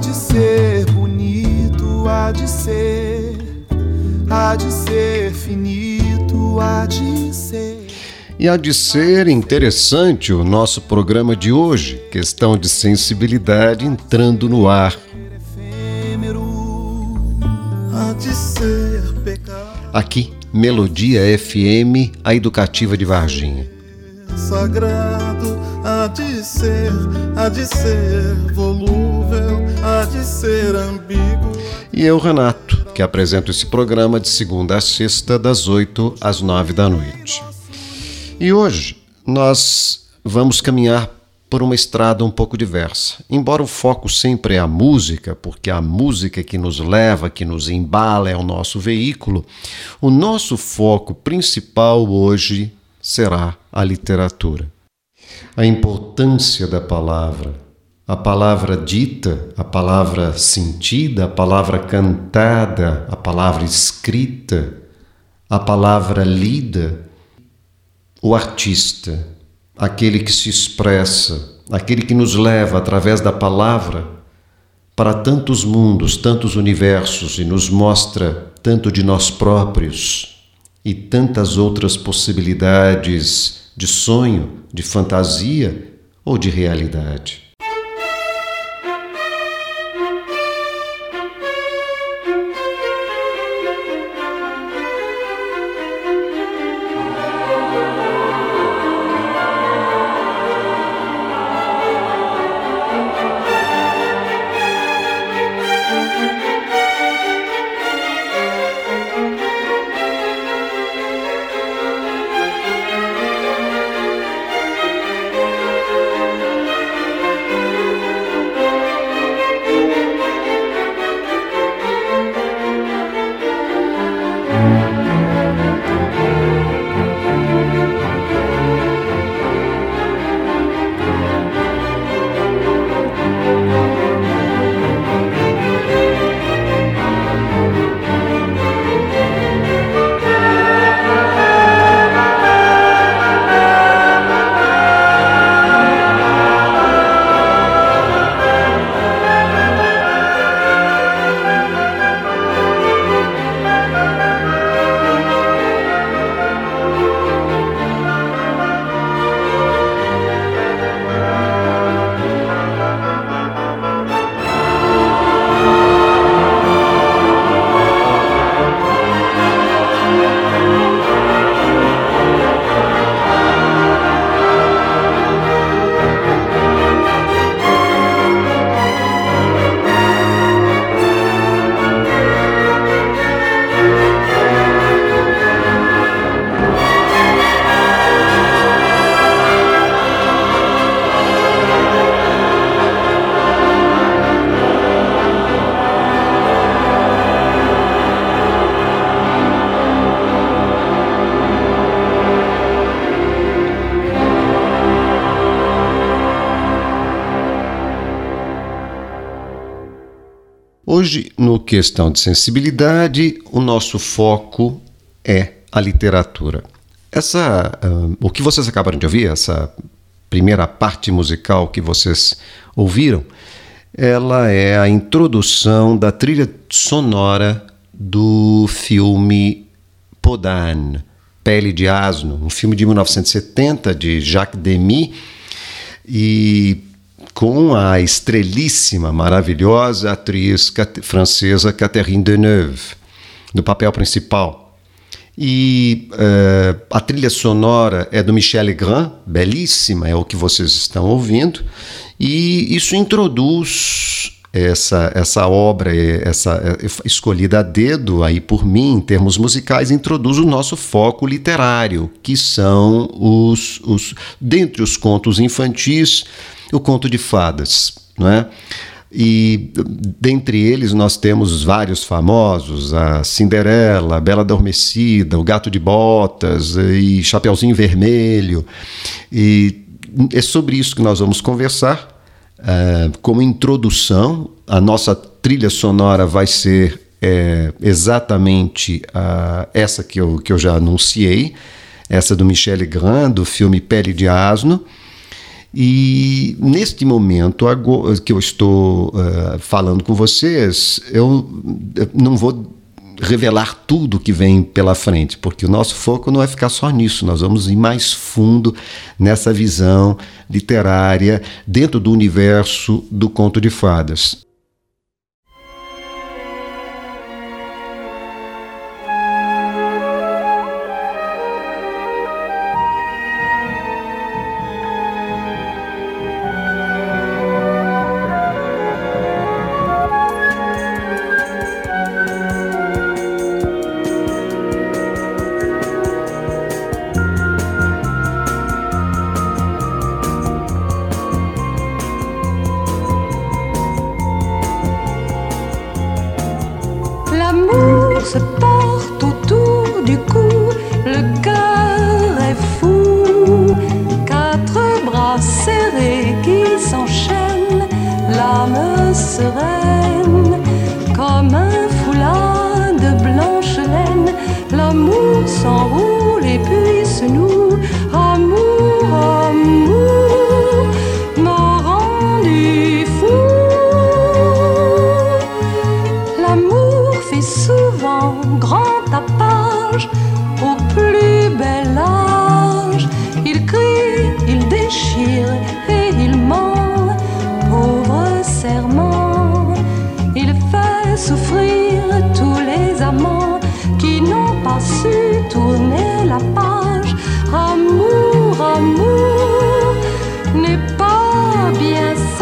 de ser bonito, há de ser finito, há de ser. E há de ser interessante o nosso programa de hoje, questão de sensibilidade entrando no ar. Aqui, Melodia FM, a educativa de Varginha. Sagrado, há de ser volúvel, há de ser ambíguo. E eu, Renato, que apresento esse programa de segunda a sexta, das 8 às 9 da noite. E hoje nós vamos caminhar por uma estrada um pouco diversa. Embora o foco sempre é a música, porque a música que nos leva, que nos embala, é o nosso veículo, o nosso foco principal hoje será a literatura. A importância da palavra, a palavra dita, a palavra sentida, a palavra cantada, a palavra escrita, a palavra lida, o artista, aquele que se expressa, aquele que nos leva através da palavra para tantos mundos, tantos universos e nos mostra tanto de nós próprios e tantas outras possibilidades de sonho, de fantasia ou de realidade. Hoje, no Questão de Sensibilidade, o nosso foco é a literatura. O que vocês acabaram de ouvir, essa primeira parte musical que vocês ouviram, ela é a introdução da trilha sonora do filme Podane, Pele de Asno, um filme de 1970 de Jacques Demy, e com a estrelíssima, maravilhosa atriz francesa Catherine Deneuve, no papel principal. E a trilha sonora é do Michel Legrand, belíssima, é o que vocês estão ouvindo, e isso introduz essa obra, escolhida a dedo aí por mim, em termos musicais, introduz o nosso foco literário, que são dentre os contos infantis, o conto de fadas, não é? E dentre eles nós temos vários famosos, a Cinderela, a Bela Adormecida, o Gato de Botas e Chapeuzinho Vermelho, e é sobre isso que nós vamos conversar. Como introdução, a nossa trilha sonora vai ser exatamente essa que eu já anunciei, essa do Michel Legrand, do filme Pele de Asno. E neste momento que eu estou falando com vocês, eu não vou revelar tudo que vem pela frente, porque o nosso foco não vai ficar só nisso, nós vamos ir mais fundo nessa visão literária dentro do universo do conto de fadas. L'amour se porte autour du cou, le cœur est fou. Quatre bras serrés qui s'enchaînent, l'âme sereine, comme un foulard de blanche laine. L'amour s'enroule et puis se noue. Amour, amour, m'a rendu fou. L'amour fait souvent grand tapage au plus bel âge. Il crie, il déchire et il ment, pauvre serment. Il fait souffrir tous les amants qui n'ont pas su tourner la page. Amour, amour n'est pas bien sage.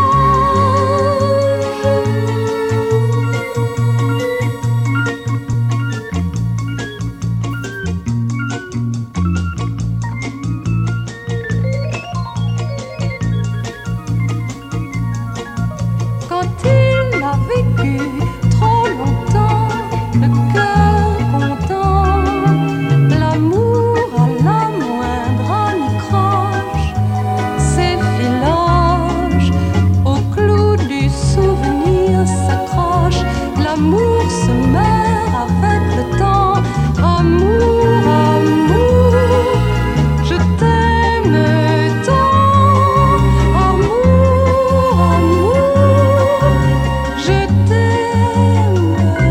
Quand il a vécu trop longtemps, le cœur content, l'amour à la moindre anicroche s'effiloche, au clou du souvenir s'accroche. L'amour se meurt avec le temps. Amour, amour, je t'aime tant. Amour, amour, je t'aime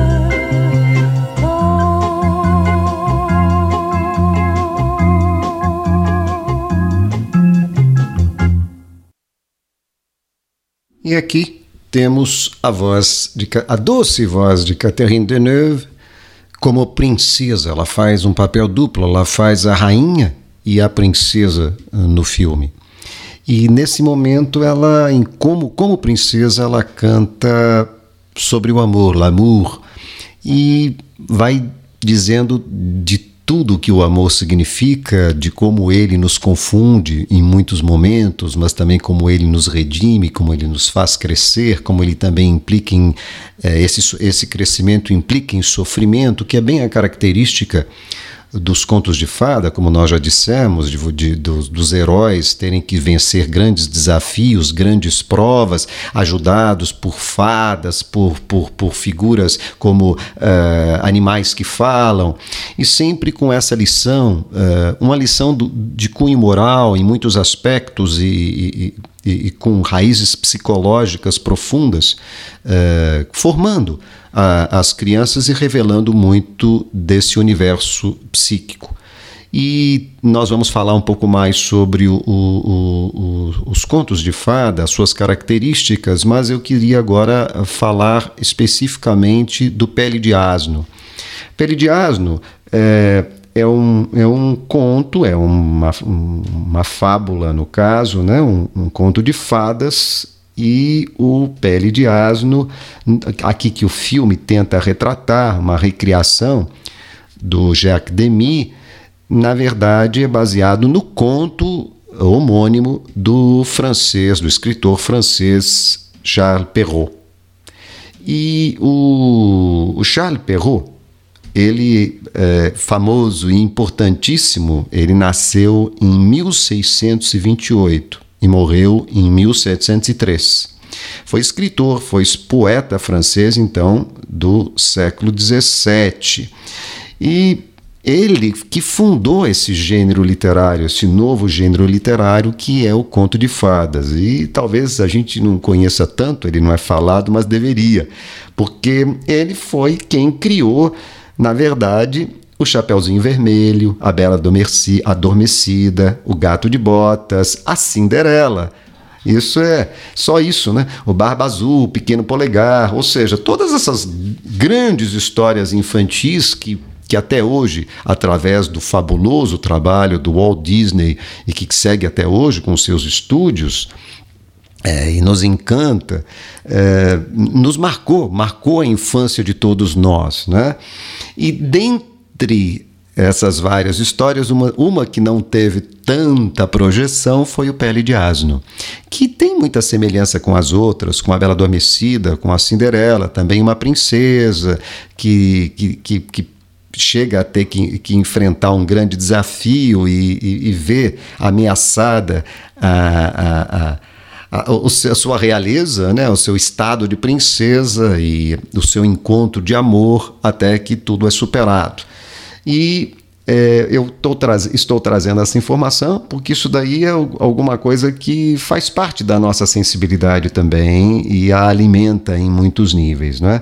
tant. E aqui temos a doce voz de Catherine Deneuve como princesa. Ela faz um papel duplo, ela faz a rainha e a princesa no filme. E nesse momento, ela, como princesa, ela canta sobre o amor, l'amour, e vai dizendo de tudo que o amor significa, de como ele nos confunde em muitos momentos, mas também como ele nos redime, como ele nos faz crescer, como ele também implica em esse crescimento implica em sofrimento, que é bem a característica dos contos de fada, como nós já dissemos, dos heróis terem que vencer grandes desafios, grandes provas, ajudados por fadas, por figuras como animais que falam, e sempre com essa lição, uma lição de cunho moral em muitos aspectos e com raízes psicológicas profundas, formando as crianças e revelando muito desse universo psíquico. E nós vamos falar um pouco mais sobre os contos de fada, as suas características, mas eu queria agora falar especificamente do Pele de Asno. Pele de Asno é um conto, é uma fábula, no caso, né? Um conto de fadas. E o Pele de Asno, aqui que o filme tenta retratar, uma recriação do Jacques Demy, na verdade é baseado no conto homônimo do escritor francês Charles Perrault. E o Charles Perrault, ele é famoso e importantíssimo, ele nasceu em 1628. E morreu em 1703. Foi escritor, foi poeta francês, então, do século XVII. E ele que fundou esse gênero literário, esse novo gênero literário que é o conto de fadas. E talvez a gente não conheça tanto, ele não é falado, mas deveria, porque ele foi quem criou, na verdade, o Chapeuzinho Vermelho, a Bela Adormecida, o Gato de Botas, a Cinderela. Isso é só isso, né? O Barba Azul, o Pequeno Polegar, ou seja, todas essas grandes histórias infantis que até hoje, através do fabuloso trabalho do Walt Disney e que segue até hoje com seus estúdios, e nos encanta, nos marcou a infância de todos nós, né? E dentre essas várias histórias, uma que não teve tanta projeção foi o Pele de Asno, que tem muita semelhança com as outras, com a Bela Adormecida, com a Cinderela, também uma princesa que chega a ter que enfrentar um grande desafio e ver ameaçada a sua realeza, né? O seu estado de princesa e o seu encontro de amor até que tudo é superado. E eu estou trazendo essa informação porque isso daí é alguma coisa que faz parte da nossa sensibilidade também e a alimenta em muitos níveis, né?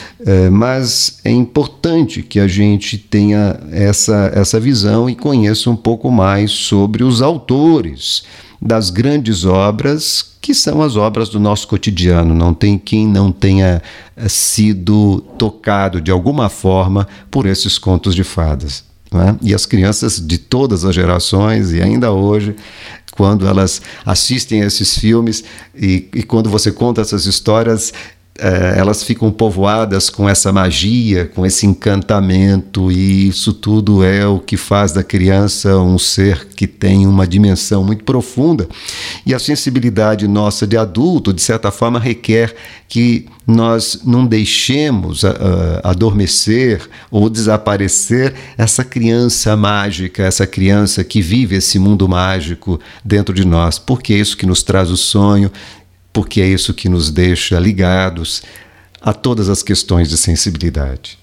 Mas é importante que a gente tenha essa visão e conheça um pouco mais sobre os autores das grandes obras, que são as obras do nosso cotidiano. Não tem quem não tenha sido tocado de alguma forma por esses contos de fadas, né? E as crianças de todas as gerações, e ainda hoje, quando elas assistem a esses filmes e quando você conta essas histórias, elas ficam povoadas com essa magia, com esse encantamento, e isso tudo é o que faz da criança um ser que tem uma dimensão muito profunda. E a sensibilidade nossa de adulto, de certa forma, requer que nós não deixemos adormecer ou desaparecer essa criança mágica, essa criança que vive esse mundo mágico dentro de nós, porque é isso que nos traz o sonho, porque é isso que nos deixa ligados a todas as questões de sensibilidade.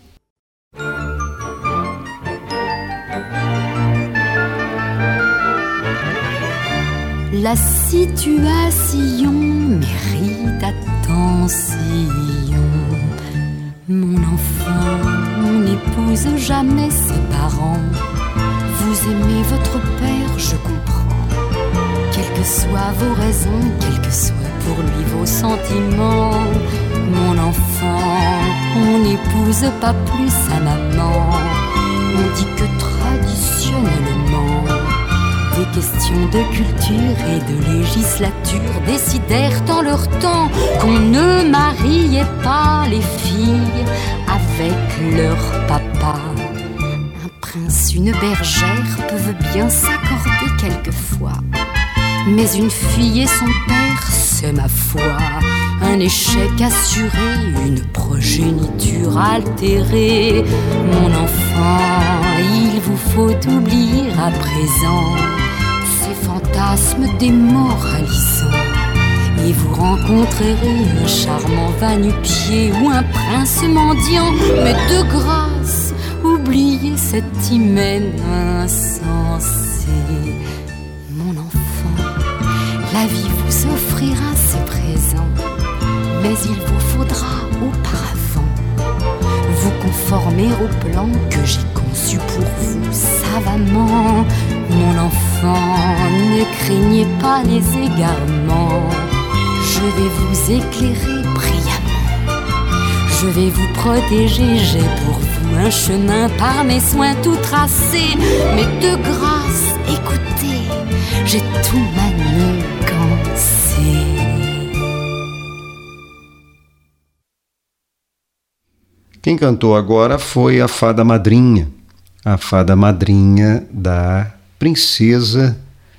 La situation mérite attention. Mon enfant, on n'épouse jamais ses parents. Vous aimez votre père, je comprends. Quelles que soient vos raisons, quels que soient pour lui vos sentiments, mon enfant, on n'épouse pas plus sa maman. On dit que traditionnellement, des questions de culture et de législature décidèrent en leur temps qu'on ne mariait pas les filles avec leur papa. Un prince, une bergère peuvent bien s'accorder quelquefois, mais une fille et son père, c'est ma foi un échec assuré, une progéniture altérée. Mon enfant, il vous faut oublier à présent ces fantasmes démoralisants, et vous rencontrerez un charmant va-nu-pied ou un prince mendiant. Mais de grâce, oubliez cet hymen insensé. Mon enfant, la vie vous offrira ses présents, mais il vous faudra auparavant vous conformer au plan que j'ai conçu pour vous savamment. Mon enfant, ne craignez pas les égarements, je vais vous éclairer brillamment, je vais vous protéger, j'ai pour vous un chemin par mes soins tout tracé. Mais de grâce, écoutez, j'ai tout manigancé. Quem cantou agora foi a fada madrinha da princesa,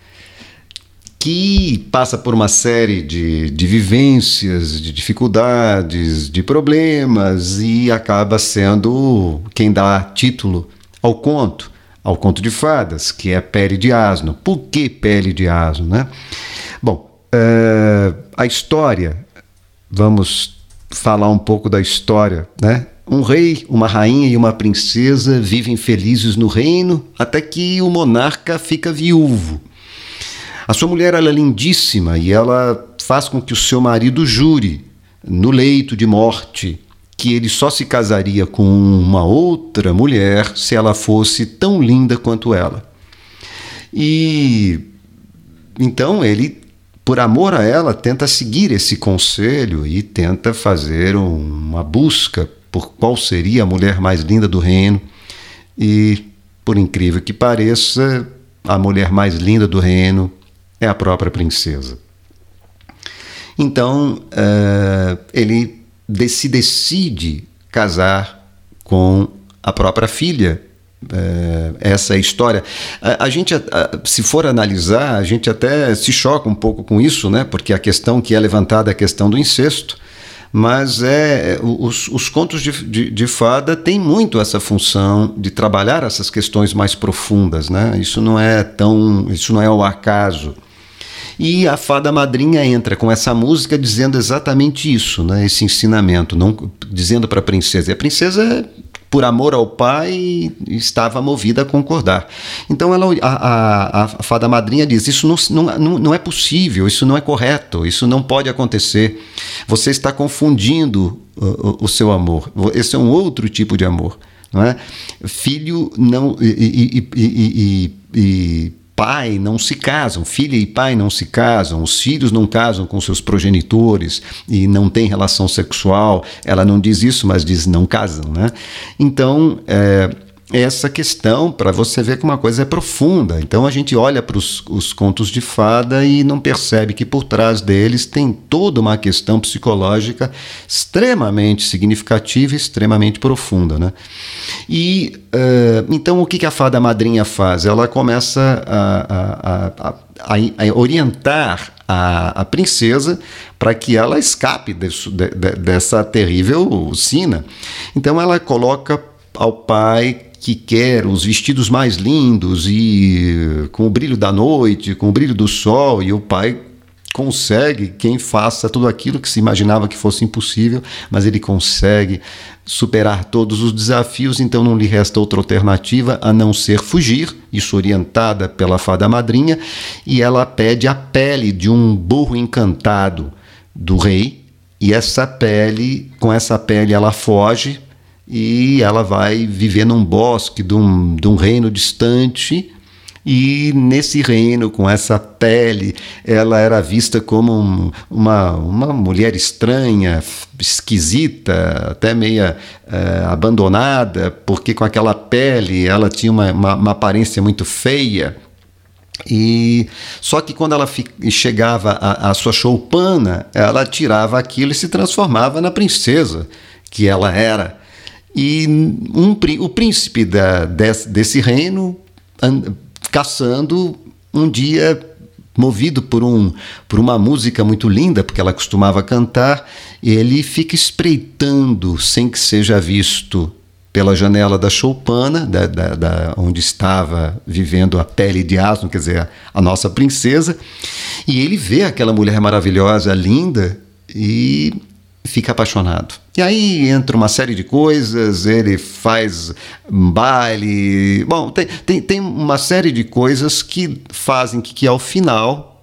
que passa por uma série de vivências, de dificuldades, de problemas, e acaba sendo quem dá título ao conto de fadas, que é Pele de Asno. Por que Pele de Asno, né? Bom, a história, vamos falar um pouco da história, né? Um rei, uma rainha e uma princesa vivem felizes no reino até que o monarca fica viúvo. A sua mulher ela é lindíssima e ela faz com que o seu marido jure, no leito de morte, que ele só se casaria com uma outra mulher se ela fosse tão linda quanto ela. E então ele, por amor a ela, tenta seguir esse conselho e tenta fazer uma busca por qual seria a mulher mais linda do reino. E, por incrível que pareça, a mulher mais linda do reino é a própria princesa. Então, ele se decide casar com a própria filha. Essa é a história. A gente, se for analisar, a gente até se choca um pouco com isso, né? Porque a questão que é levantada é a questão do incesto. Mas os contos de fada têm muito essa função de trabalhar essas questões mais profundas, né? Isso não é ao acaso. E a fada madrinha entra com essa música dizendo exatamente isso, né? Esse ensinamento, não dizendo para a princesa. E a princesa, por amor ao pai, estava movida a concordar. Então a fada madrinha diz, isso não é possível, isso não é correto, isso não pode acontecer. Você está confundindo o seu amor. Esse é um outro tipo de amor. Não é? Filho não... pai não se casam, filha e pai não se casam, os filhos não casam com seus progenitores e não têm relação sexual. Ela não diz isso, mas diz não casam, né? Então, essa questão, para você ver que uma coisa é profunda. Então a gente olha para os contos de fada e não percebe que por trás deles tem toda uma questão psicológica extremamente significativa e extremamente profunda, né? E então o que a fada madrinha faz? Ela começa a orientar a princesa para que ela escape dessa terrível sina. Então ela coloca ao pai que quer os vestidos mais lindos e com o brilho da noite, com o brilho do sol, e o pai consegue quem faça tudo aquilo que se imaginava que fosse impossível, mas ele consegue superar todos os desafios. Então não lhe resta outra alternativa a não ser fugir, isso orientada pela fada madrinha, e ela pede a pele de um burro encantado do rei, e com essa pele ela foge e ela vai viver num bosque de um reino distante. E nesse reino, com essa pele, ela era vista como uma mulher estranha, esquisita, até meia abandonada, porque com aquela pele ela tinha uma aparência muito feia. E só que quando ela chegava à sua choupana, ela tirava aquilo e se transformava na princesa que ela era. E o príncipe desse reino, caçando, um dia, movido por uma música muito linda, porque ela costumava cantar, ele fica espreitando, sem que seja visto, pela janela da choupana, onde estava vivendo a pele de asno, quer dizer, a nossa princesa, e ele vê aquela mulher maravilhosa, linda, e fica apaixonado. E aí entra uma série de coisas, ele faz um baile... Bom, tem uma série de coisas que fazem que ao final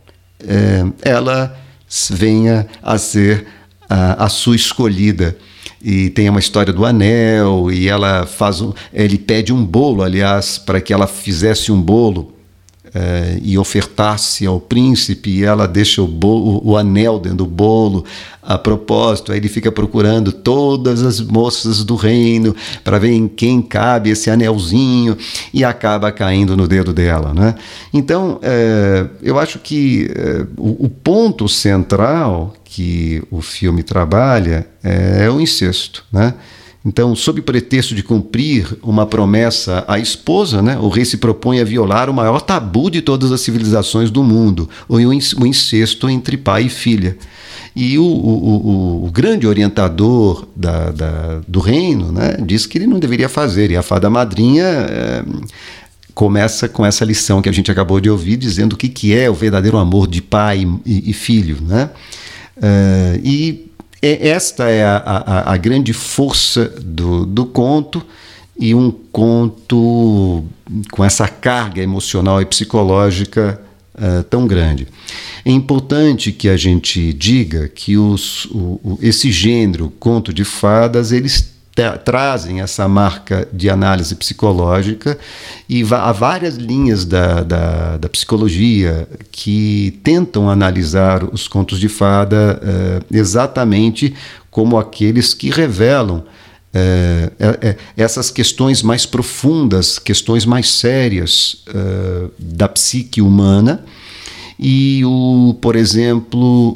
ela venha a ser a sua escolhida. E tem uma história do anel, e ele pede um bolo, aliás, para que ela fizesse um bolo e ofertasse ao príncipe, e ela deixa o anel dentro do bolo a propósito. Aí ele fica procurando todas as moças do reino para ver em quem cabe esse anelzinho, e acaba caindo no dedo dela, né? Então eu acho que o ponto central que o filme trabalha é o incesto, né? Então, sob pretexto de cumprir uma promessa à esposa, né, o rei se propõe a violar o maior tabu de todas as civilizações do mundo, o incesto entre pai e filha. E o grande orientador do reino, né, diz que ele não deveria fazer, e a fada madrinha começa com essa lição que a gente acabou de ouvir, dizendo o que é o verdadeiro amor de pai e filho, né? E Esta é a grande força do conto, e um conto com essa carga emocional e psicológica tão grande. É importante que a gente diga que esse gênero, conto de fadas, eles trazem essa marca de análise psicológica, e há várias linhas da psicologia que tentam analisar os contos de fada exatamente como aqueles que revelam essas questões mais profundas, questões mais sérias da psique humana. E, por exemplo,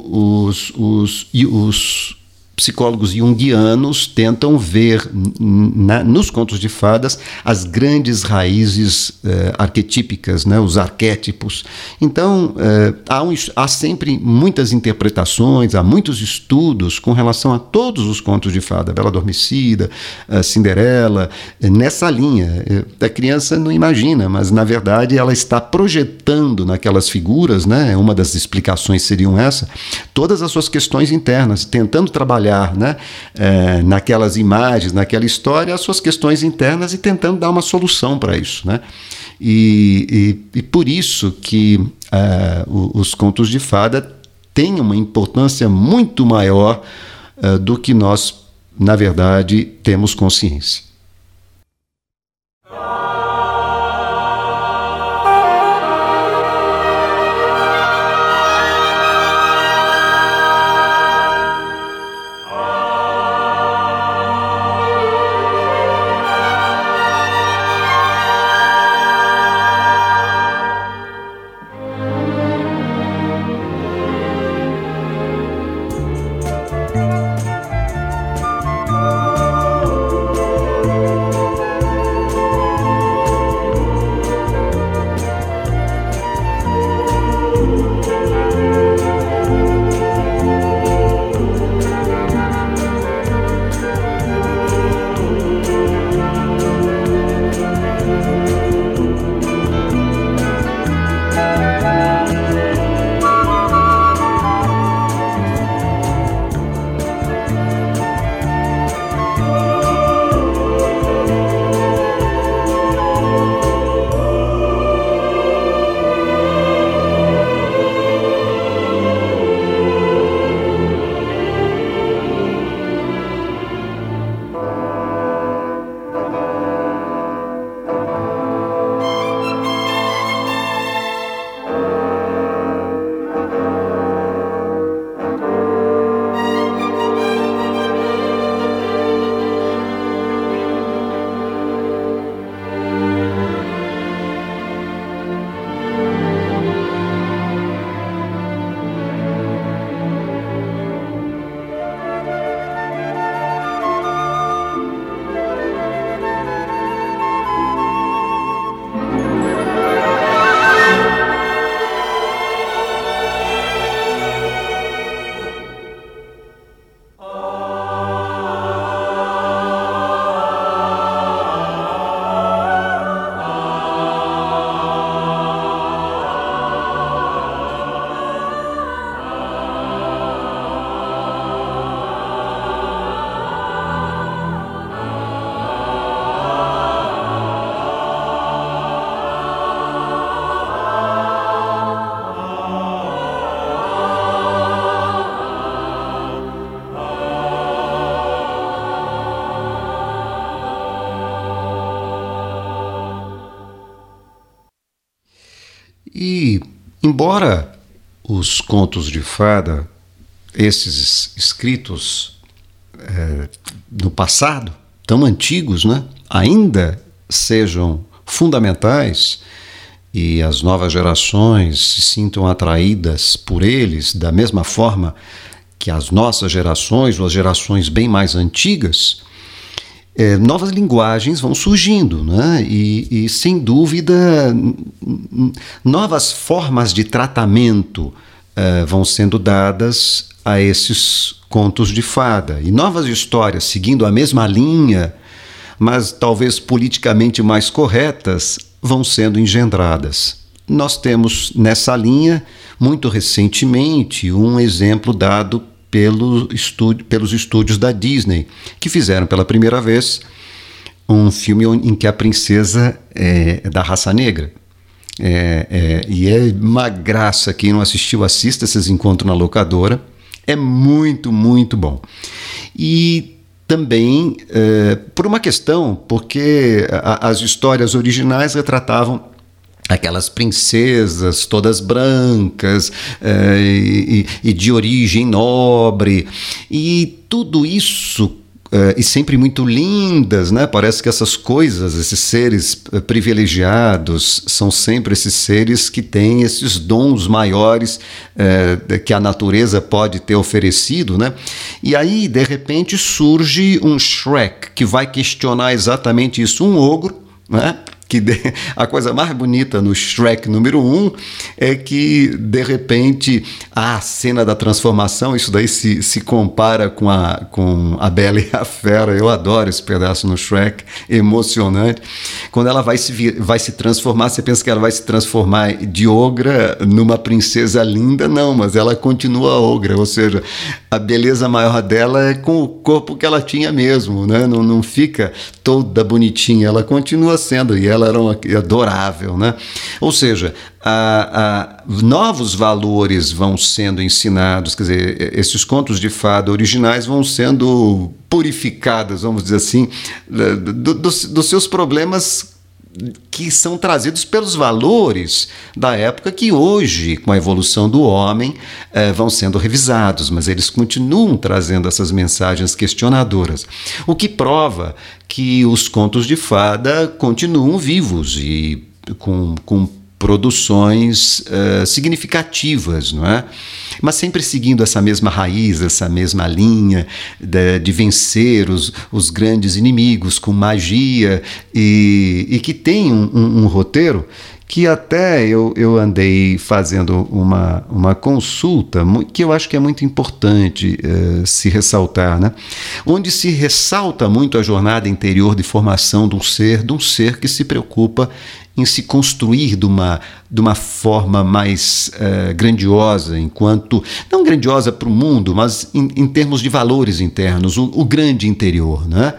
os psicólogos junguianos tentam ver nos contos de fadas as grandes raízes arquetípicas, né, os arquétipos. Então, há sempre muitas interpretações, há muitos estudos com relação a todos os contos de fada, Bela Adormecida, Cinderela, nessa linha. A criança não imagina, mas, na verdade, ela está projetando naquelas figuras, né, uma das explicações seriam essa, todas as suas questões internas, tentando trabalhar, né, naquelas imagens, naquela história, as suas questões internas, e tentando dar uma solução para isso, né? E por isso que os contos de fada têm uma importância muito maior do que nós, na verdade, temos consciência. E, embora os contos de fada, esses escritos no passado, tão antigos, né, ainda sejam fundamentais, e as novas gerações se sintam atraídas por eles da mesma forma que as nossas gerações, ou as gerações bem mais antigas, novas linguagens vão surgindo, né? E sem dúvida, novas formas de tratamento vão sendo dadas a esses contos de fada. E novas histórias, seguindo a mesma linha, mas talvez politicamente mais corretas, vão sendo engendradas. Nós temos nessa linha, muito recentemente, um exemplo dado pelos estúdios da Disney, que fizeram pela primeira vez um filme em que a princesa é da raça negra. E é uma graça. Quem não assistiu, assista. Vocês encontram na locadora. É muito, muito bom. E também por uma questão, porque as histórias originais retratavam aquelas princesas todas brancas e de origem nobre, e tudo isso e sempre muito lindas, né? Parece que essas coisas, esses seres privilegiados, são sempre esses seres que têm esses dons maiores que a natureza pode ter oferecido, né? E aí, de repente, surge um Shrek que vai questionar exatamente isso, um ogro, né? Que a coisa mais bonita no Shrek número 1 é que, de repente, a cena da transformação, isso daí se compara com a Bela e a Fera. Eu adoro esse pedaço no Shrek, emocionante. Quando ela vai se transformar, você pensa que ela vai se transformar de ogra numa princesa linda? Não, mas ela continua ogra, ou seja, a beleza maior dela é com o corpo que ela tinha mesmo, né? Não fica toda bonitinha, ela continua sendo, e ela era adorável, né? Ou seja, novos valores vão sendo ensinados, quer dizer, esses contos de fada originais vão sendo purificados, vamos dizer assim, dos seus problemas que são trazidos pelos valores da época, que hoje, com a evolução do homem, vão sendo revisados, mas eles continuam trazendo essas mensagens questionadoras, o que prova que os contos de fada continuam vivos e com produções significativas, não é? Mas sempre seguindo essa mesma raiz, essa mesma linha de vencer os grandes inimigos com magia, e que tem um roteiro que até eu andei fazendo uma consulta, que eu acho que é muito importante se ressaltar, né? Onde se ressalta muito a jornada interior de formação de um ser que se preocupa em se construir de uma forma mais grandiosa, não grandiosa para o mundo, mas em termos de valores internos, o grande interior, né?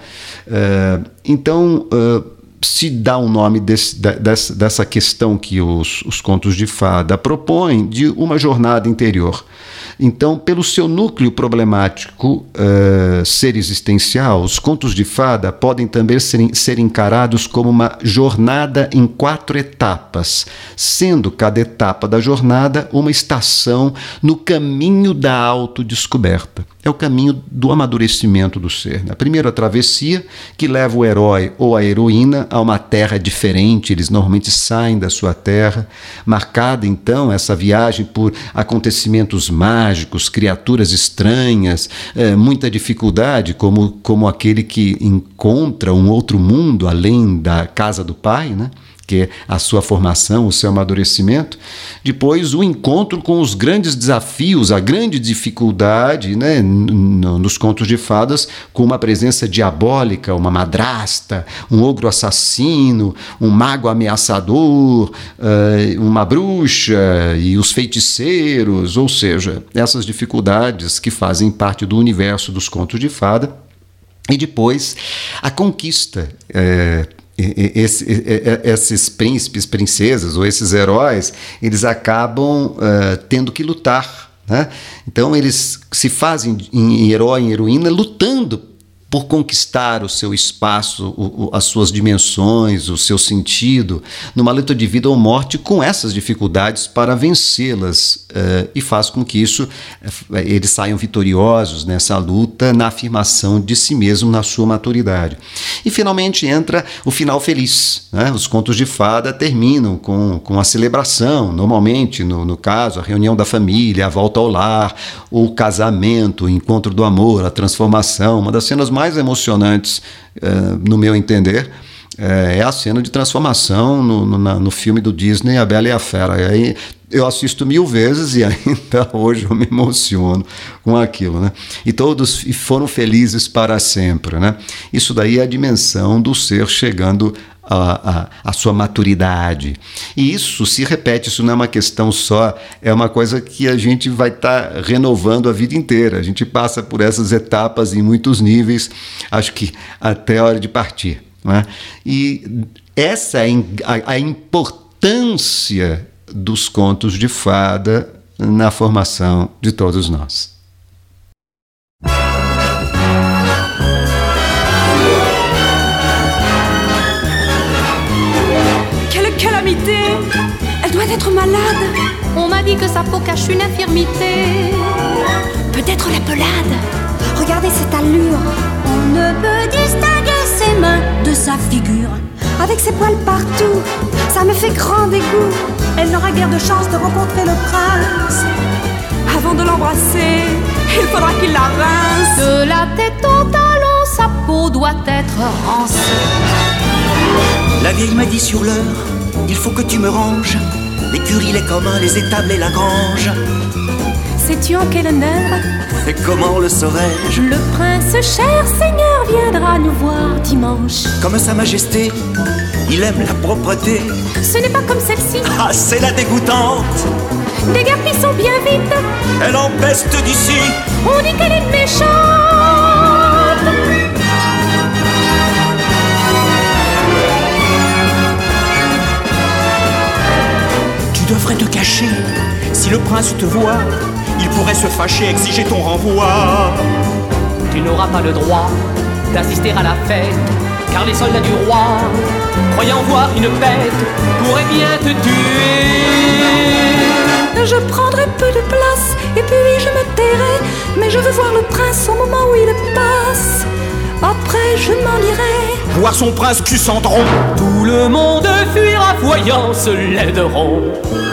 Então, se dá um nome dessa questão que os contos de fada propõem, de uma jornada interior. Então, pelo seu núcleo problemático ser existencial, os contos de fada podem também ser encarados como uma jornada em 4 etapas, sendo cada etapa da jornada uma estação no caminho da autodescoberta. É o caminho do amadurecimento do ser. A primeira travessia, que leva o herói ou a heroína a uma terra diferente, eles normalmente saem da sua terra, marcada então essa viagem por acontecimentos mágicos, criaturas estranhas, muita dificuldade, como aquele que encontra um outro mundo além da casa do pai, né? Que é a sua formação, o seu amadurecimento. Depois, o encontro com os grandes desafios, a grande dificuldade, né, nos contos de fadas, com uma presença diabólica, uma madrasta, um ogro assassino, um mago ameaçador, uma bruxa e os feiticeiros, ou seja, essas dificuldades que fazem parte do universo dos contos de fada. E depois, a conquista. Esses príncipes, princesas ou esses heróis, eles acabam tendo que lutar, né? Então eles se fazem em herói, em heroína, lutando por conquistar o seu espaço, as suas dimensões, o seu sentido, numa luta de vida ou morte com essas dificuldades para vencê-las, e faz com que eles saiam vitoriosos nessa luta, na afirmação de si mesmo, na sua maturidade. E finalmente entra o final feliz, né? Os contos de fada terminam com a celebração, normalmente, no caso, a reunião da família, a volta ao lar, o casamento, o encontro do amor, a transformação. Uma das cenas mais emocionantes, no meu entender, é a cena de transformação no filme do Disney, A Bela e a Fera. E aí eu assisto 1000 vezes e ainda hoje eu me emociono com aquilo, né? E todos foram felizes para sempre, né? Isso daí é a dimensão do ser chegando a sua maturidade. E isso se repete, isso não é uma questão só, é uma coisa que a gente vai estar renovando a vida inteira. A gente passa por essas etapas em muitos níveis, acho que até a hora de partir. Não é? E essa é a importância dos contos de fada na formação de todos nós. Quelle calamité! Elle doit être malade. On m'a dit que sa peau cache une infirmité. Peut-être la pelade. Regardez cette allure. On ne peut distinguer ses mains de sa figure. Avec ses poils partout, ça me fait grand dégoût. Elle n'aura guère de chance de rencontrer le prince. Avant de l'embrasser, il faudra qu'il la rince. De la tête aux talons, sa peau doit être rancée. La vieille m'a dit sur l'heure, il faut que tu me ranges l'écurie, les communs, les étables et la grange. Sais-tu en quel honneur? Et comment le saurais-je? Le prince cher seigneur viendra nous voir dimanche. Comme sa majesté, il aime la propreté. Ce n'est pas comme celle-ci. Ah, c'est la dégoûtante. Des guerres sont bien vides. Elle empeste d'ici. On dit qu'elle est méchante. Tu devrais te cacher. Si le prince te voit, il pourrait se fâcher, exiger ton renvoi. Tu n'auras pas le droit d'assister à la fête, car les soldats du roi, croyant voir une bête, pourraient bien te tuer. Je prendrai peu de place, et puis je me tairai. Mais je veux voir le prince au moment où il passe. Après je m'en irai voir son prince Cusandron. Tout le monde fuira voyant ce laideron.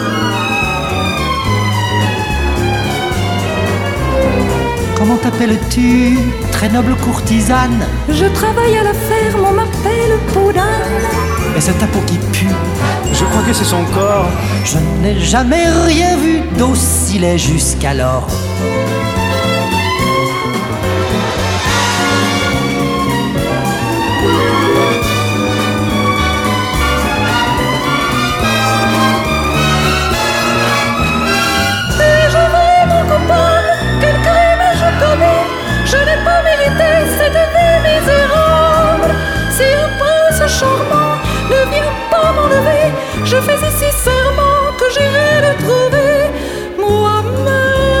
Comment t'appelles-tu, très noble courtisane? Je travaille à la ferme, on m'appelle Poudane. Et c'est ta peau qui pue. Je crois que c'est son corps. Je n'ai jamais rien vu d'aussi laid jusqu'alors. Je n'ai pas mérité cette vie misérable. Si un prince charmant ne vient pas m'enlever, je fais ici serment que j'irai le trouver moi-même.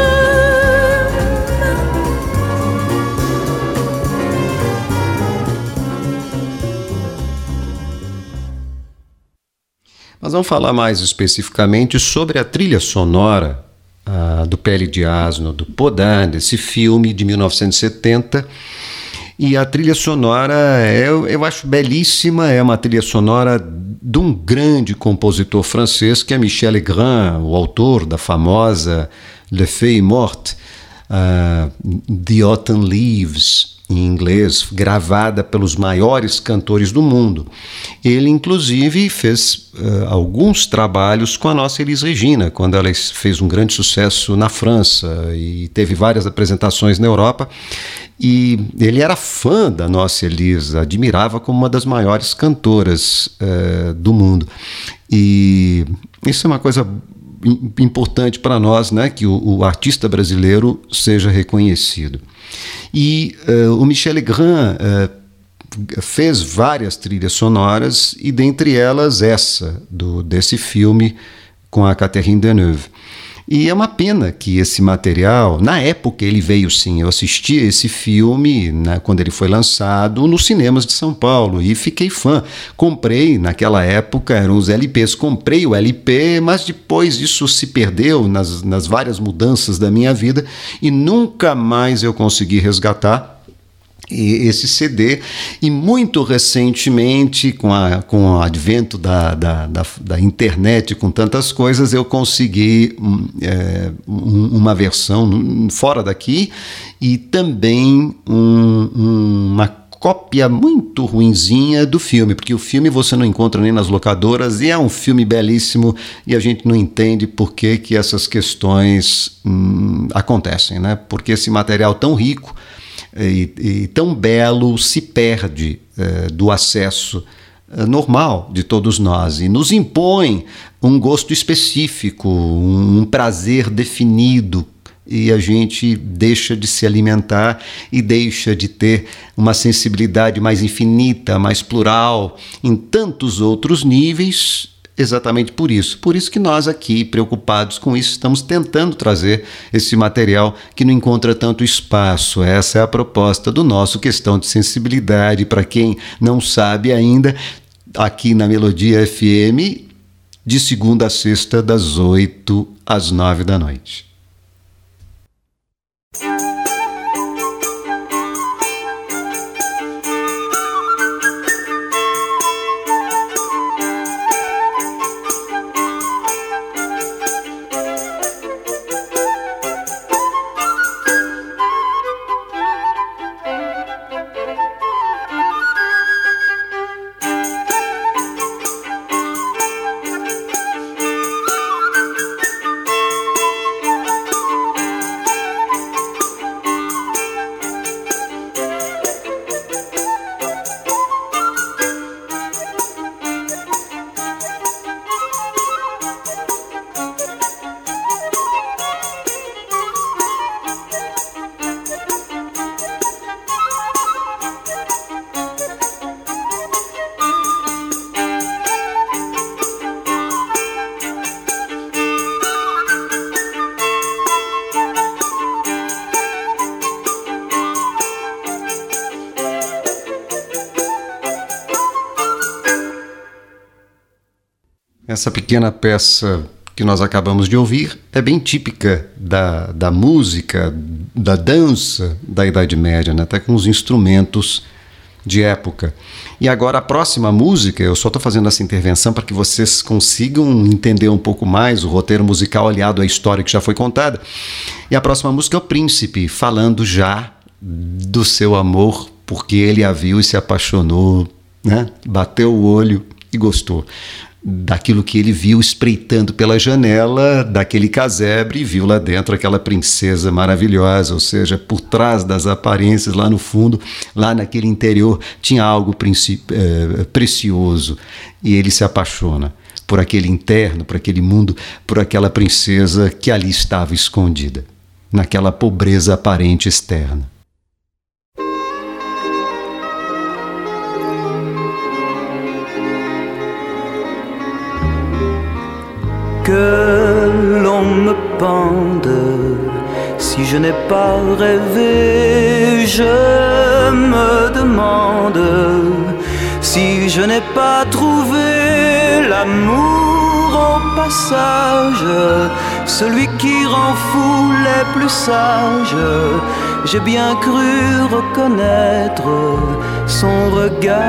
Mas vamos falar mais especificamente sobre a trilha sonora do Pele de Asno, do Podin, desse filme de 1970. E a trilha sonora, eu acho belíssima, é uma trilha sonora de um grande compositor francês, que é Michel Legrand, o autor da famosa Les Feuilles Mortes, The Autumn Leaves, em inglês, gravada pelos maiores cantores do mundo. Ele, inclusive, fez alguns trabalhos com a nossa Elis Regina, quando ela fez um grande sucesso na França e teve várias apresentações na Europa. E ele era fã da nossa Elis, admirava como uma das maiores cantoras do mundo. E isso é uma coisa importante para nós, né, que o artista brasileiro seja reconhecido. E o Michel Legrand fez várias trilhas sonoras, e dentre elas essa, desse filme com a Catherine Deneuve. E é uma pena que esse material, na época ele veio sim, eu assisti esse filme, né, quando ele foi lançado nos cinemas de São Paulo, e fiquei fã. Comprei, naquela época eram os LPs, comprei o LP, mas depois isso se perdeu nas várias mudanças da minha vida e nunca mais eu consegui resgatar esse CD. E muito recentemente, com o advento da internet, com tantas coisas, eu consegui uma versão fora daqui, e também uma cópia muito ruinzinha do filme, porque o filme você não encontra nem nas locadoras, e é um filme belíssimo, e a gente não entende por que essas questões acontecem, né? Porque esse material tão rico e tão belo se perde do acesso normal de todos nós e nos impõe um gosto específico, um prazer definido, e a gente deixa de se alimentar e deixa de ter uma sensibilidade mais infinita, mais plural, em tantos outros níveis, exatamente por isso. Por isso que nós aqui, preocupados com isso, estamos tentando trazer esse material que não encontra tanto espaço. Essa é a proposta do nosso Questão de Sensibilidade. Para quem não sabe ainda, aqui na Melodia FM, de segunda a sexta, das 8 às 9 da noite. Essa pequena peça que nós acabamos de ouvir é bem típica da música, da dança da Idade Média, né? Até com os instrumentos de época. E agora a próxima música, eu só estou fazendo essa intervenção para que vocês consigam entender um pouco mais o roteiro musical aliado à história que já foi contada. E a próxima música é o Príncipe, falando já do seu amor, porque ele a viu e se apaixonou, né? Bateu o olho e gostou daquilo que ele viu espreitando pela janela daquele casebre e viu lá dentro aquela princesa maravilhosa, ou seja, por trás das aparências, lá no fundo, lá naquele interior, tinha algo precioso, e ele se apaixona por aquele interno, por aquele mundo, por aquela princesa que ali estava escondida, naquela pobreza aparente externa. Que l'on me pende, si je n'ai pas rêvé, je me demande si je n'ai pas trouvé l'amour au passage, celui qui rend fou les plus sages. J'ai bien cru reconnaître son regard.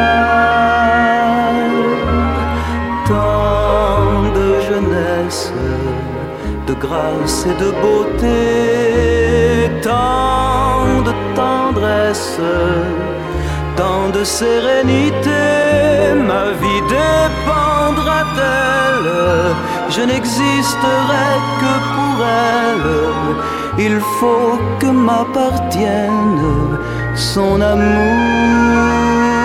De grâce et de beauté, tant de tendresse, tant de sérénité, ma vie dépendra d'elle, je n'existerai que pour elle, il faut que m'appartienne son amour.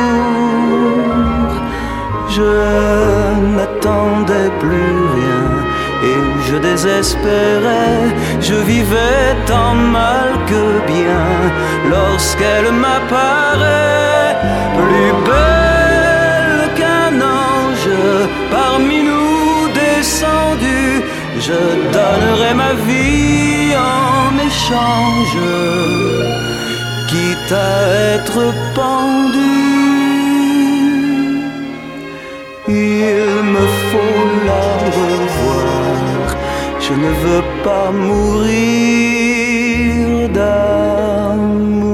Je n'attendais plus rien et je désespérais, je vivais tant mal que bien, lorsqu'elle m'apparaît plus belle qu'un ange, parmi nous descendu, je donnerai ma vie en échange, quitte à être pendu. Il me faut la revoir, je ne veux pas mourir d'amour.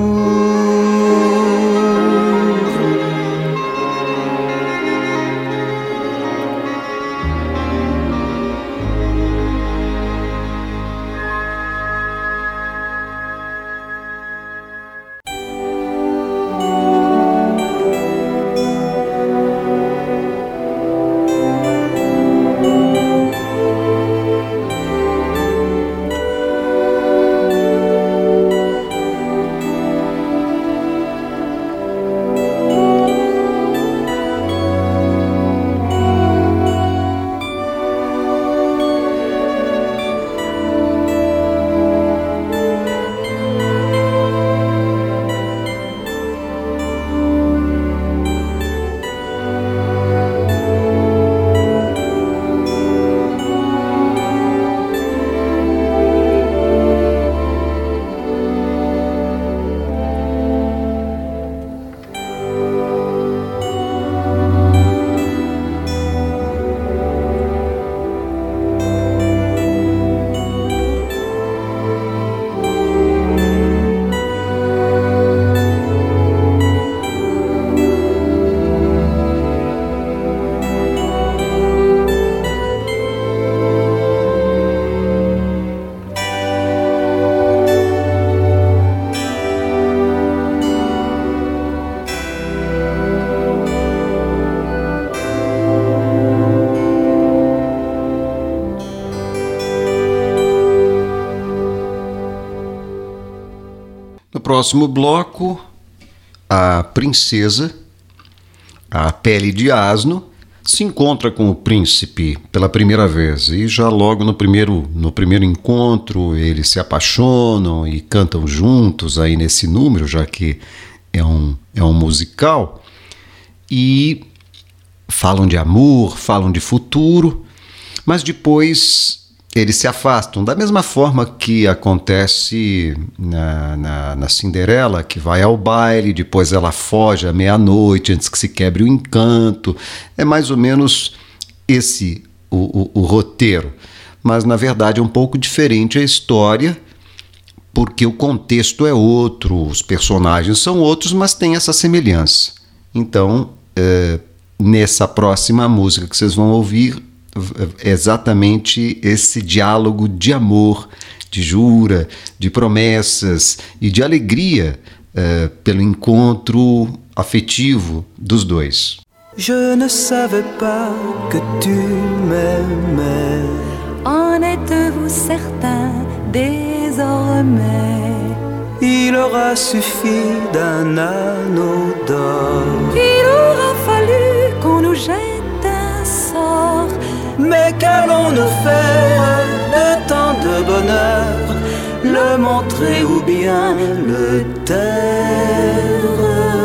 próximo bloco, a princesa, a pele de asno, se encontra com o príncipe pela primeira vez e já logo no primeiro encontro eles se apaixonam e cantam juntos aí nesse número, já que é um musical, e falam de amor, falam de futuro, mas depois eles se afastam, da mesma forma que acontece na Cinderela, que vai ao baile, depois ela foge à meia-noite antes que se quebre o encanto. É mais ou menos esse o roteiro, mas na verdade é um pouco diferente a história, porque o contexto é outro, os personagens são outros, mas tem essa semelhança. Então, nessa próxima música que vocês vão ouvir, exatamente esse diálogo de amor, de jura, de promessas e de alegria pelo encontro afetivo dos dois. Je ne savais pas que tu m'aimais. En êtes-vous certain désormais? Il aura suffi d'un anneau d'or. Il aura fallu qu'on nous jette un sort. Mais qu'allons-nous faire de tant de bonheur? Le montrer ou bien le taire?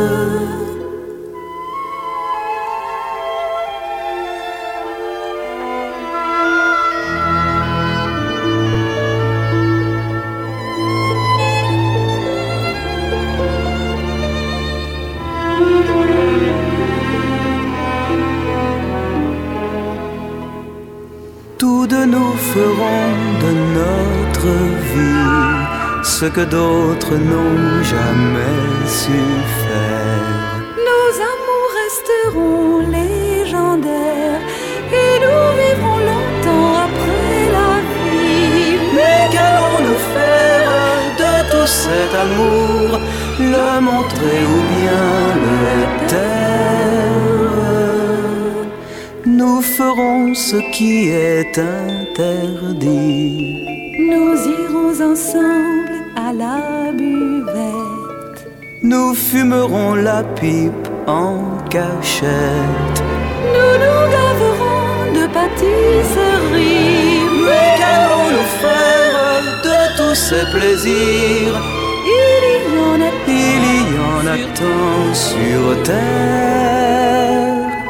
Tous deux nous ferons de notre vie ce que d'autres n'ont jamais su faire. Nos amours resteront légendaires et nous vivrons longtemps après la vie. Mais qu'allons-nous faire de tout cet amour? Le montrer ou bien le taire? Nous ferons ce qui est interdit. Nous irons ensemble à la buvette. Nous fumerons la pipe en cachette. Nous nous gaverons de pâtisseries. Mais qu'allons-nous faire de tous ces plaisirs? Il y en a tant sur terre.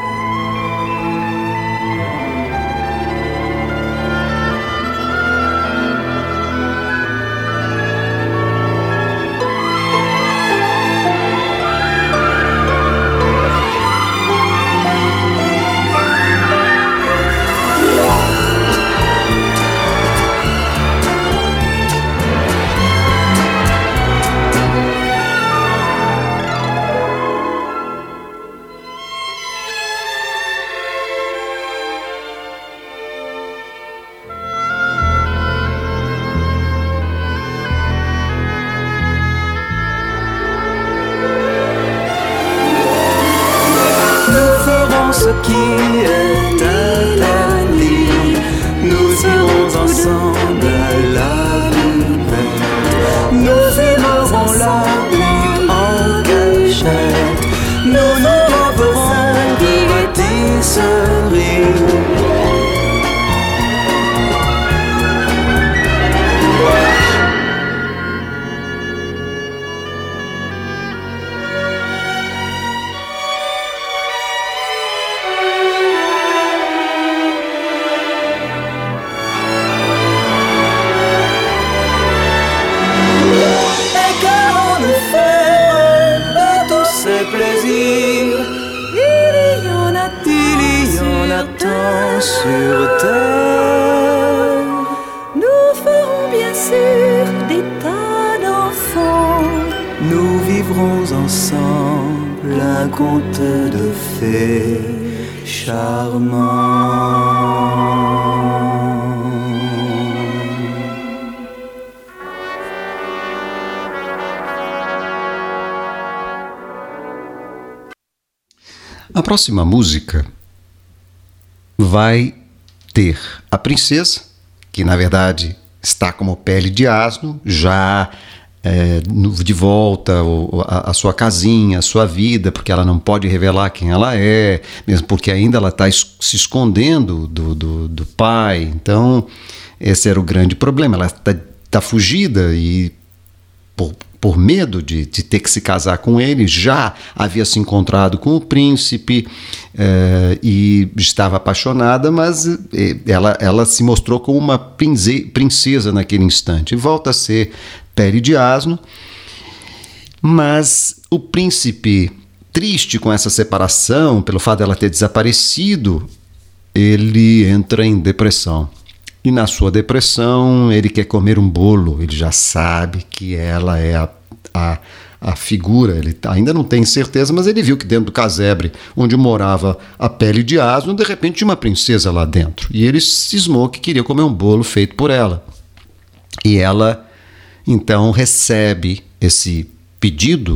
Ce qui est interdit, nous irons ensemble à la buvette. Nous fumerons la pipe en cachette. Nous nous gaverons de pâtisseries. Sur terre, nous ferons bien sûr des tas d'enfants. Nous vivrons ensemble un conte de fées charmant. A próxima música vai ter a princesa, que na verdade está como pele de asno, já de volta a sua casinha, a sua vida, porque ela não pode revelar quem ela é, mesmo porque ainda ela está se escondendo do pai. Então, esse era o grande problema. Ela está fugida e por medo de ter que se casar com ele, já havia se encontrado com o príncipe e estava apaixonada, mas ela se mostrou como uma princesa naquele instante. Volta a ser pele de asno, mas o príncipe, triste com essa separação, pelo fato dela ter desaparecido, ele entra em depressão. E na sua depressão, ele quer comer um bolo. Ele já sabe que ela é a figura. Ele ainda não tem certeza, mas ele viu que dentro do casebre, onde morava a pele de asno, de repente tinha uma princesa lá dentro. E ele cismou que queria comer um bolo feito por ela. E ela, então, recebe esse pedido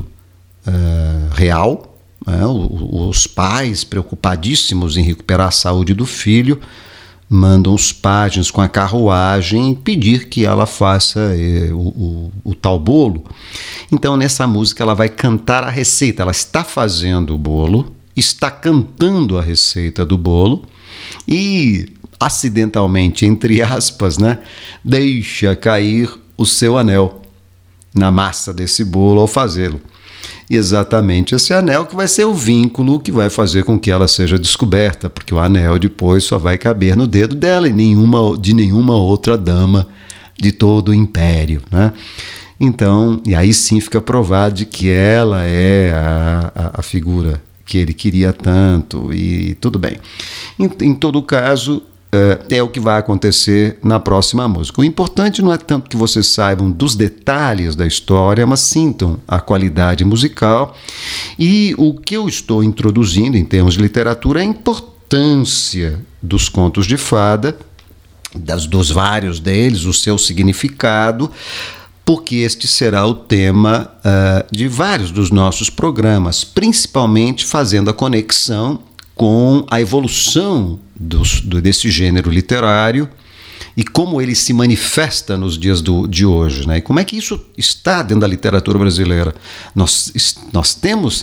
real. Os pais, preocupadíssimos em recuperar a saúde do filho, mandam os pajens com a carruagem pedir que ela faça o tal bolo. Então, nessa música, ela vai cantar a receita. Ela está fazendo o bolo, está cantando a receita do bolo e, acidentalmente, entre aspas, né, deixa cair o seu anel na massa desse bolo ao fazê-lo. E exatamente esse anel que vai ser o vínculo que vai fazer com que ela seja descoberta, porque o anel depois só vai caber no dedo dela e de nenhuma outra dama de todo o império, né? Então, e aí sim fica provado de que ela é a figura que ele queria tanto e tudo bem. Em todo caso, é o que vai acontecer na próxima música. O importante não é tanto que vocês saibam dos detalhes da história, mas sintam a qualidade musical. E o que eu estou introduzindo em termos de literatura é a importância dos contos de fada, dos vários deles, o seu significado, porque este será o tema de vários dos nossos programas, principalmente fazendo a conexão com a evolução desse gênero literário e como ele se manifesta nos dias de hoje, né? E como é que isso está dentro da literatura brasileira. Nós temos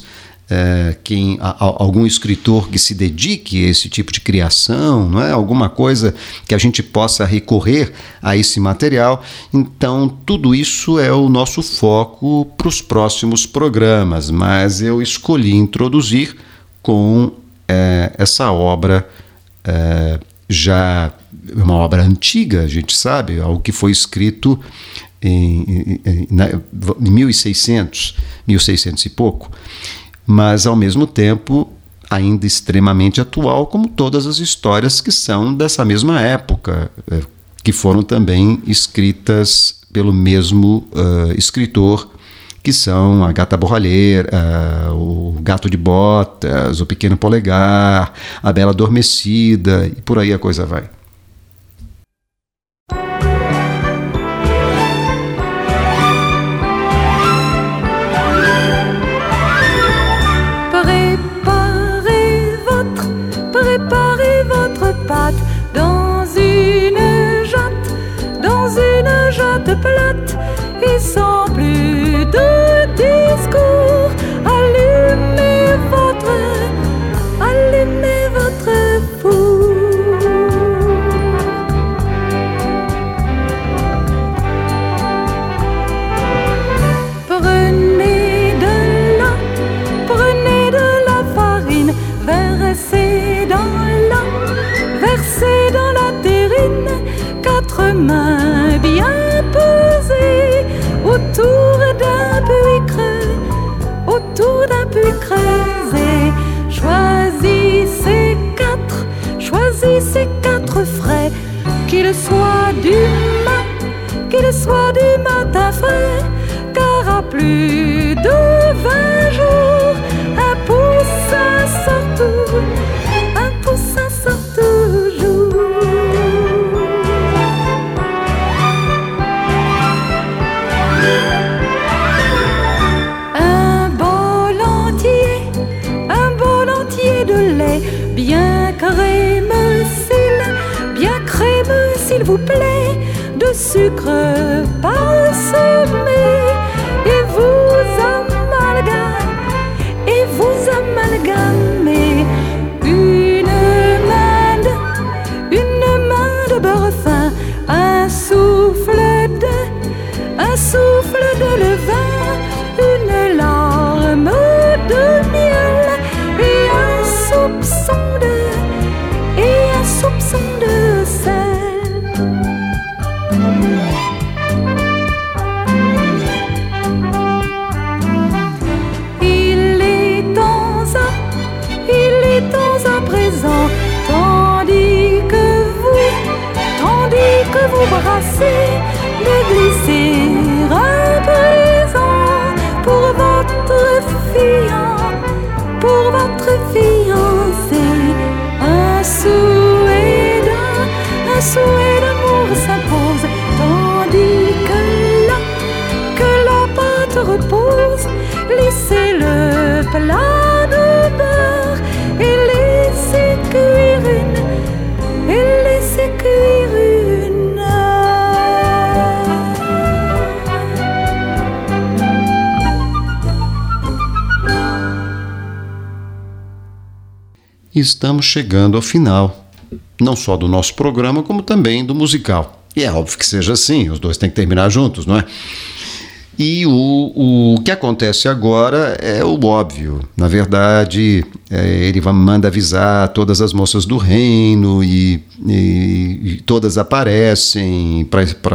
algum escritor que se dedique a esse tipo de criação, não é? Alguma coisa que a gente possa recorrer a esse material. Então, tudo isso é o nosso foco para os próximos programas, mas eu escolhi introduzir com essa obra, já uma obra antiga, a gente sabe, algo que foi escrito em 1600 e pouco, mas ao mesmo tempo ainda extremamente atual, como todas as histórias que são dessa mesma época, que foram também escritas pelo mesmo escritor, que são a Gata Borralheira, o Gato de Botas, o Pequeno Polegar, a Bela Adormecida, e por aí a coisa vai. Préparez votre pâte dans une jatte plate et sans plus de discours, allumez votre four. Prenez de la farine, versez dans la terrine, 4 mains bien pesées autour d'un puits creusé. Choisissez 4 frais, qu'ils soient du matin frais, car à plus de 20 jours, un poussin sort toujours. Un bol entier de lait, bien crémeux s'il vous plaît, de sucre parsemé souhait d'amour s'impose, tandis que la pâte repose. Lissez le plat de beurre et laissez cuire une Estamos chegando ao final, não só do nosso programa, como também do musical. E é óbvio que seja assim, os dois têm que terminar juntos, não é? E o que acontece agora é o óbvio. Na verdade, ele manda avisar todas as moças do reino e todas aparecem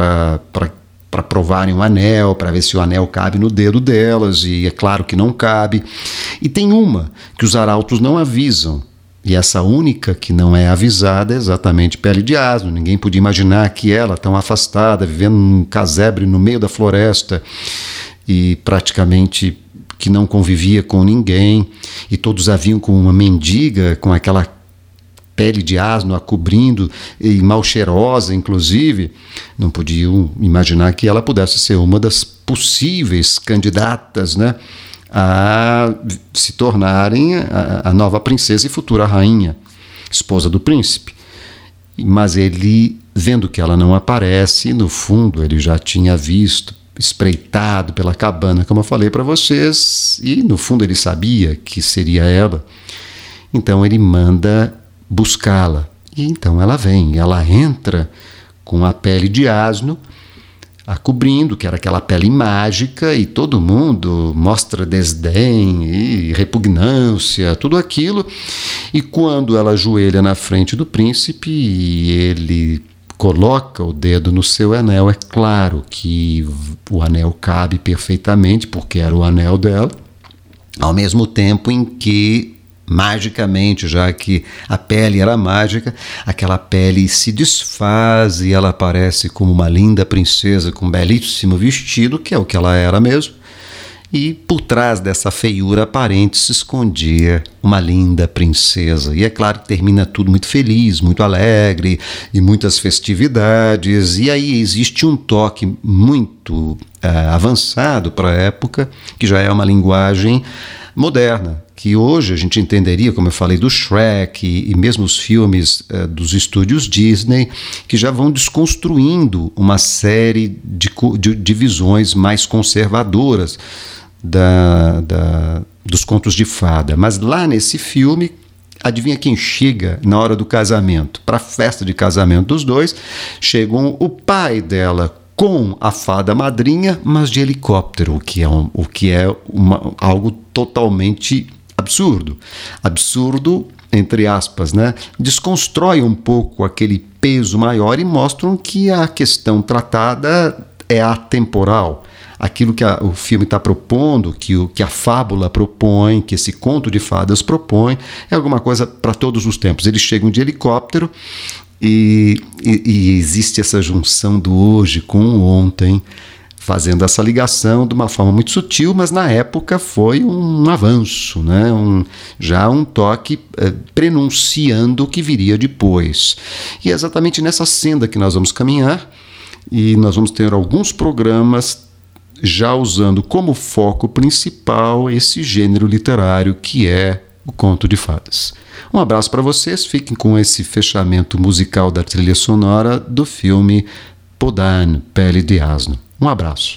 para provarem o anel, para ver se o anel cabe no dedo delas, e é claro que não cabe. E tem uma que os arautos não avisam. E essa única que não é avisada é exatamente Pele de Asno. Ninguém podia imaginar que ela, tão afastada, vivendo num casebre no meio da floresta e praticamente que não convivia com ninguém, e todos a viam como uma mendiga, com aquela pele de asno a cobrindo, e mal cheirosa, inclusive, não podiam imaginar que ela pudesse ser uma das possíveis candidatas, né, a se tornarem a nova princesa e futura rainha, esposa do príncipe. Mas ele, vendo que ela não aparece, no fundo ele já tinha visto, espreitado pela cabana, como eu falei para vocês, e no fundo ele sabia que seria ela. Então ele manda buscá-la, e então ela vem, ela entra com a pele de asno a cobrindo, que era aquela pele mágica, e todo mundo mostra desdém e repugnância, tudo aquilo. E quando ela ajoelha na frente do príncipe e ele coloca o dedo no seu anel, é claro que o anel cabe perfeitamente, porque era o anel dela, ao mesmo tempo em que magicamente, já que a pele era mágica, aquela pele se desfaz e ela aparece como uma linda princesa com um belíssimo vestido, que é o que ela era mesmo, e por trás dessa feiura aparente se escondia uma linda princesa. E é claro que termina tudo muito feliz, muito alegre, e muitas festividades, e aí existe um toque muito avançado para a época, que já é uma linguagem moderna, que hoje a gente entenderia, como eu falei, do Shrek e mesmo os filmes dos estúdios Disney, que já vão desconstruindo uma série de visões mais conservadoras dos contos de fada. Mas lá nesse filme, adivinha quem chega na hora do casamento? Para a festa de casamento dos dois, chegam o pai dela com a fada madrinha, mas de helicóptero, o que é algo totalmente absurdo, entre aspas, né? Desconstrói um pouco aquele peso maior e mostram que a questão tratada é atemporal. Aquilo que o filme está propondo, que a fábula propõe, que esse conto de fadas propõe, é alguma coisa para todos os tempos. Eles chegam de helicóptero e existe essa junção do hoje com o ontem, fazendo essa ligação de uma forma muito sutil, mas na época foi um avanço, né? Já um toque prenunciando o que viria depois. E é exatamente nessa senda que nós vamos caminhar, e nós vamos ter alguns programas já usando como foco principal esse gênero literário que é o conto de fadas. Um abraço para vocês, fiquem com esse fechamento musical da trilha sonora do filme Peau d'Âne, Pele de Asno. Um abraço.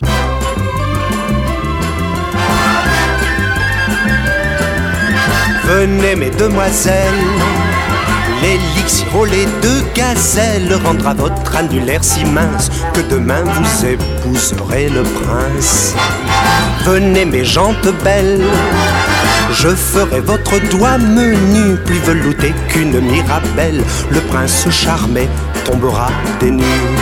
Venez, mesdemoiselles, l'élixir au lait de gazelle rendra votre annulaire si mince que demain vous épouserez le prince. Venez, mes jantes belles, je ferai votre doigt menu plus velouté qu'une mirabelle. Le prince charmé tombera des nues.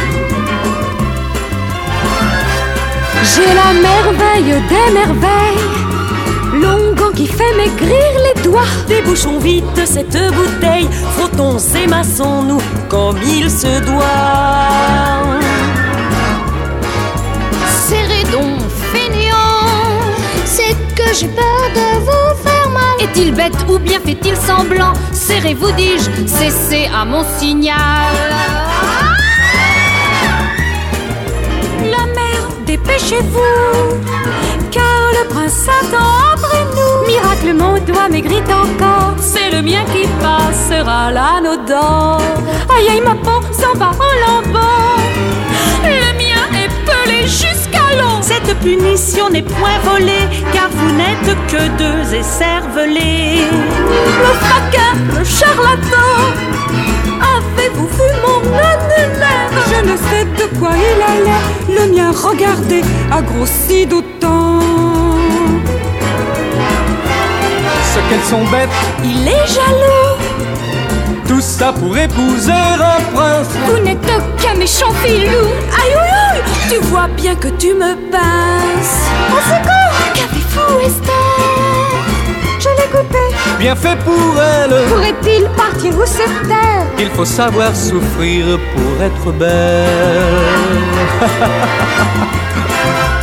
J'ai la merveille des merveilles, l'onguent qui fait maigrir les doigts. Débouchons vite cette bouteille, frottons et massons-nous comme il se doit. Serrez donc, feignant, c'est que j'ai peur de vous faire mal. Est-il bête ou bien fait-il semblant? Serrez-vous, dis-je, cessez à mon signal. chez vous, car le prince attend après nous. Miracle, mon doigt maigrit encore. C'est le mien qui passera l'anneau d'or. Aïe aïe, ma peau s'en va en lambeaux. Le mien est pelé jusqu'à l'eau. Cette punition n'est point volée, car vous n'êtes que deux écervelés. Le faquin, le charlatan, avez-vous vu mon annulaire? Je ne sais de quoi il a l'air. Le mien, regardez, a grossi d'autant. Ce qu'elles sont bêtes, il est jaloux. tout ça pour épouser un prince. Vous n'êtes qu'un méchant filou. Aïe aïe aïe, tu vois bien que tu me pinces. Au secours! Qu'avez-vous, Esther? Je l'ai coupé. Bien fait pour elle. Pourrait-il partir ou se taire? Il faut savoir souffrir pour être belle.